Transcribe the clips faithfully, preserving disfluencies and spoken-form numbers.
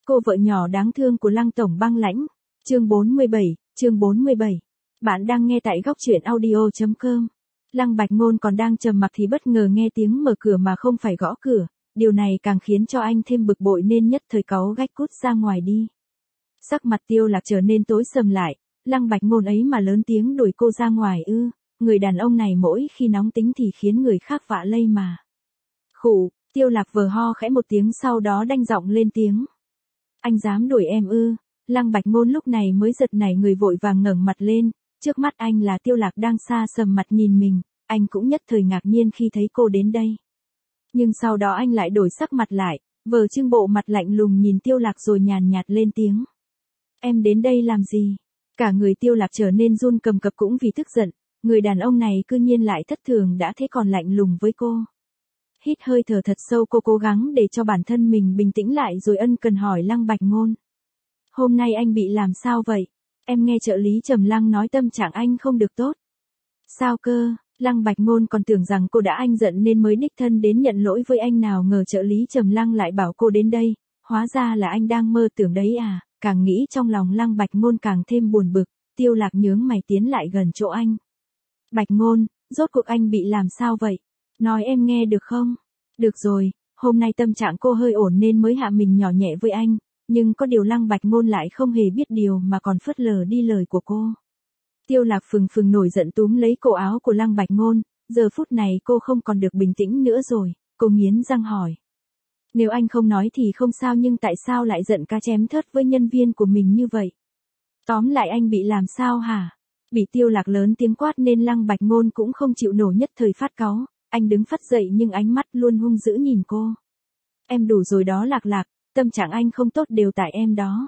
cô vợ nhỏ đáng thương của Lăng tổng băng lãnh. Chương bốn mươi bảy, chương bốn mươi bảy. Bạn đang nghe tại góc truyện audio chấm com. Lăng Bạch Ngôn còn đang trầm mặc thì bất ngờ nghe tiếng mở cửa mà không phải gõ cửa, điều này càng khiến cho anh thêm bực bội nên nhất thời cáu gắt cút ra ngoài đi. Sắc mặt Tiêu Lạc trở nên tối sầm lại, Lăng Bạch Ngôn ấy mà lớn tiếng đuổi cô ra ngoài ư? Người đàn ông này mỗi khi nóng tính thì khiến người khác vạ lây mà. Khụ, Tiêu Lạc vờ ho khẽ một tiếng sau đó đanh giọng lên tiếng. Anh dám đuổi em ư? Lăng Bạch Ngôn lúc này mới giật nảy người vội vàng ngẩng mặt lên, trước mắt anh là Tiêu Lạc đang xa sầm mặt nhìn mình, anh cũng nhất thời ngạc nhiên khi thấy cô đến đây. Nhưng sau đó anh lại đổi sắc mặt lại, vờ trưng bộ mặt lạnh lùng nhìn Tiêu Lạc rồi nhàn nhạt lên tiếng. Em đến đây làm gì? Cả người Tiêu Lạc trở nên run cầm cập cũng vì tức giận, người đàn ông này cư nhiên lại thất thường đã thế còn lạnh lùng với cô. Hít hơi thở thật sâu, cô cố gắng để cho bản thân mình bình tĩnh lại rồi ân cần hỏi Lăng Bạch Ngôn. Hôm nay anh bị làm sao vậy? Em nghe trợ lý Trầm Lăng nói tâm trạng anh không được tốt. Sao cơ? Lăng Bạch Ngôn còn tưởng rằng cô đã anh giận nên mới đích thân đến nhận lỗi với anh, nào ngờ trợ lý Trầm Lăng lại bảo cô đến đây, hóa ra là anh đang mơ tưởng đấy à? Càng nghĩ trong lòng Lăng Bạch Ngôn càng thêm buồn bực, Tiêu Lạc nhướng mày tiến lại gần chỗ anh. Bạch Ngôn, rốt cuộc anh bị làm sao vậy? Nói em nghe được không? Được rồi, hôm nay tâm trạng cô hơi ổn nên mới hạ mình nhỏ nhẹ với anh, nhưng có điều Lăng Bạch Ngôn lại không hề biết điều mà còn phớt lờ đi lời của cô. Tiêu Lạc phừng phừng nổi giận túm lấy cổ áo của Lăng Bạch Ngôn, giờ phút này cô không còn được bình tĩnh nữa rồi, cô nghiến răng hỏi. Nếu anh không nói thì không sao, nhưng tại sao lại giận cá chém thớt với nhân viên của mình như vậy? Tóm lại anh bị làm sao hả? Bị Tiêu Lạc lớn tiếng quát nên Lăng Bạch Ngôn cũng không chịu nổi, nhất thời phát cáu, anh đứng phắt dậy nhưng ánh mắt luôn hung dữ nhìn cô. Em đủ rồi đó Lạc Lạc, tâm trạng anh không tốt đều tại em đó.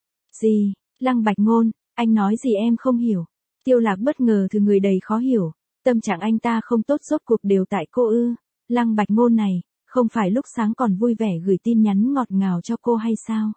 Gì? Lăng Bạch Ngôn, anh nói gì em không hiểu. Tiêu Lạc bất ngờ từ người đầy khó hiểu, tâm trạng anh ta không tốt rốt cuộc đều tại cô ư? Lăng Bạch Ngôn này, không phải lúc sáng còn vui vẻ gửi tin nhắn ngọt ngào cho cô hay sao?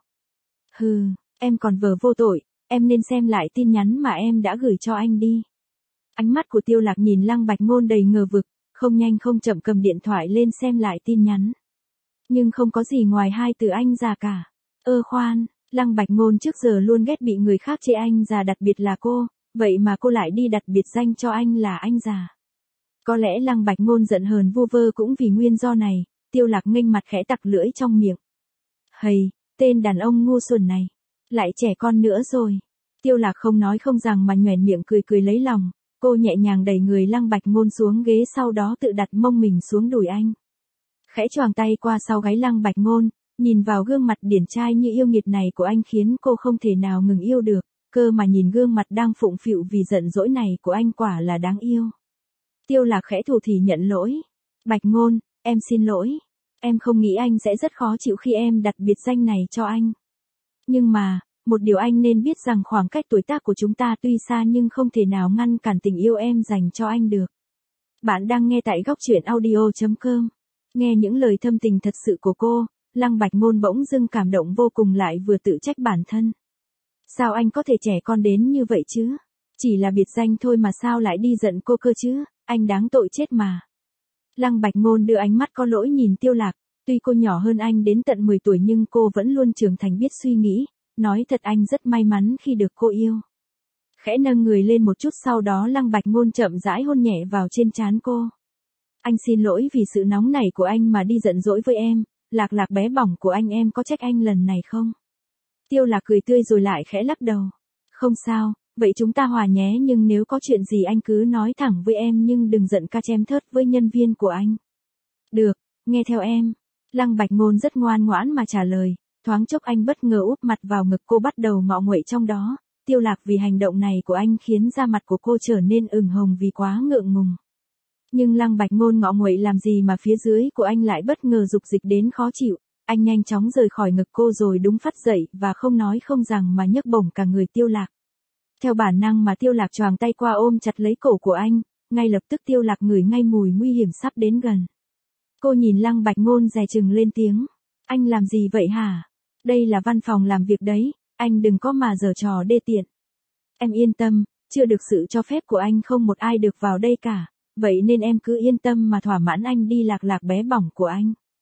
Hừ, em còn vờ vô tội, em nên xem lại tin nhắn mà em đã gửi cho anh đi. Ánh mắt của Tiêu Lạc nhìn Lăng Bạch Ngôn đầy ngờ vực, không nhanh không chậm cầm điện thoại lên xem lại tin nhắn. Nhưng không có gì ngoài hai từ anh già cả. Ơ khoan, Lăng Bạch Ngôn trước giờ luôn ghét bị người khác chê anh già, đặc biệt là cô, vậy mà cô lại đi đặt biệt danh cho anh là anh già. Có lẽ Lăng Bạch Ngôn giận hờn vu vơ cũng vì nguyên do này. Tiêu Lạc nghênh mặt khẽ tặc lưỡi trong miệng. Hầy, tên đàn ông ngu xuẩn này, lại trẻ con nữa rồi. Tiêu Lạc không nói không rằng mà nhoẻn miệng cười cười lấy lòng, cô nhẹ nhàng đẩy người Lăng Bạch Ngôn xuống ghế, sau đó tự đặt mông mình xuống đùi anh. Khẽ choàng tay qua sau gáy Lăng Bạch Ngôn, nhìn vào gương mặt điển trai như yêu nghiệt này của anh khiến cô không thể nào ngừng yêu được, cơ mà nhìn gương mặt đang phụng phịu vì giận dỗi này của anh quả là đáng yêu. Tiêu Lạc khẽ thủ thỉ nhận lỗi. Bạch Ngôn, em xin lỗi. Em không nghĩ anh sẽ rất khó chịu khi em đặt biệt danh này cho anh. Nhưng mà, một điều anh nên biết rằng khoảng cách tuổi tác của chúng ta tuy xa nhưng không thể nào ngăn cản tình yêu em dành cho anh được. Bạn đang nghe tại góc truyện audio chấm com. Nghe những lời thâm tình thật sự của cô, Lăng Bạch Ngôn bỗng dưng cảm động vô cùng, lại vừa tự trách bản thân. Sao anh có thể trẻ con đến như vậy chứ? Chỉ là biệt danh thôi mà sao lại đi giận cô cơ chứ? Anh đáng tội chết mà. Lăng Bạch Ngôn đưa ánh mắt có lỗi nhìn Tiêu Lạc, tuy cô nhỏ hơn anh đến tận mười tuổi nhưng cô vẫn luôn trưởng thành biết suy nghĩ, nói thật anh rất may mắn khi được cô yêu. Khẽ nâng người lên một chút sau đó Lăng Bạch Ngôn chậm rãi hôn nhẹ vào trên trán cô. Anh xin lỗi vì sự nóng nảy của anh mà đi giận dỗi với em, Lạc Lạc bé bỏng của anh, em có trách anh lần này không? Tiêu Lạc cười tươi rồi lại khẽ lắc đầu. Không sao, vậy chúng ta hòa nhé, nhưng nếu có chuyện gì anh cứ nói thẳng với em nhưng đừng giận ca chém thớt với nhân viên của anh. Được, nghe theo em. Lăng Bạch Ngôn rất ngoan ngoãn mà trả lời, thoáng chốc anh bất ngờ úp mặt vào ngực cô bắt đầu ngọ nguậy trong đó. Tiêu Lạc vì hành động này của anh khiến da mặt của cô trở nên ửng hồng vì quá ngượng ngùng. Nhưng Lăng Bạch Ngôn ngọ nguậy làm gì mà phía dưới của anh lại bất ngờ dục dịch đến khó chịu. Anh nhanh chóng rời khỏi ngực cô rồi đúng phắt dậy và không nói không rằng mà nhấc bổng cả người Tiêu Lạc. Theo bản năng mà Tiêu Lạc choàng tay qua ôm chặt lấy cổ của anh, ngay lập tức Tiêu Lạc ngửi ngay mùi nguy hiểm sắp đến gần. Cô nhìn Lăng Bạch Ngôn dè chừng lên tiếng. Anh làm gì vậy hả? Đây là văn phòng làm việc đấy, anh đừng có mà giở trò đê tiện. Em yên tâm, chưa được sự cho phép của anh không một ai được vào đây cả, vậy nên em cứ yên tâm mà thỏa mãn anh đi Lạc Lạc bé bỏng của anh.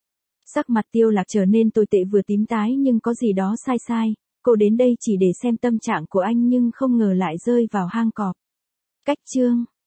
Sắc mặt Tiêu Lạc trở nên tồi tệ vừa tím tái nhưng có gì đó sai sai, cô đến đây chỉ để xem tâm trạng của anh nhưng không ngờ lại rơi vào hang cọp. Cách chương